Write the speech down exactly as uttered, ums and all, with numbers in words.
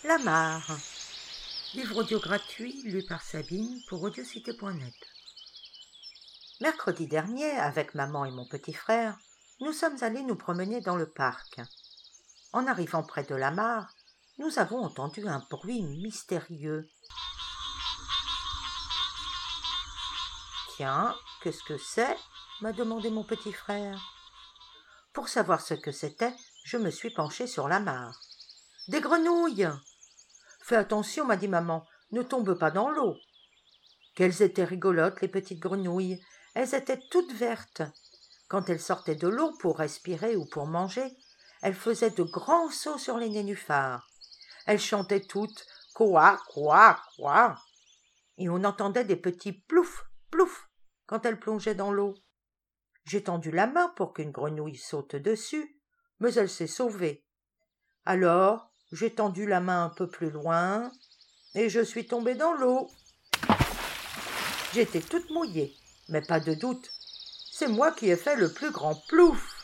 La mare. Livre audio gratuit lu par Sabine pour audiocité point net. Mercredi dernier, avec maman et mon petit frère, nous sommes allés nous promener dans le parc. En arrivant près de la mare, nous avons entendu un bruit mystérieux. « Tiens, qu'est-ce que c'est ?» m'a demandé mon petit frère. Pour savoir ce que c'était, je me suis penchée sur la mare. « Des grenouilles !» « Fais attention, m'a dit maman, ne tombe pas dans l'eau. » Qu'elles étaient rigolotes, les petites grenouilles. Elles étaient toutes vertes. Quand elles sortaient de l'eau pour respirer ou pour manger, elles faisaient de grands sauts sur les nénuphars. Elles chantaient toutes « Quoi, quoi, quoi !» et on entendait des petits « plouf, plouf » quand elles plongeaient dans l'eau. J'ai tendu la main pour qu'une grenouille saute dessus, mais elle s'est sauvée. Alors, j'ai tendu la main un peu plus loin et je suis tombée dans l'eau. J'étais toute mouillée, mais pas de doute, c'est moi qui ai fait le plus grand plouf.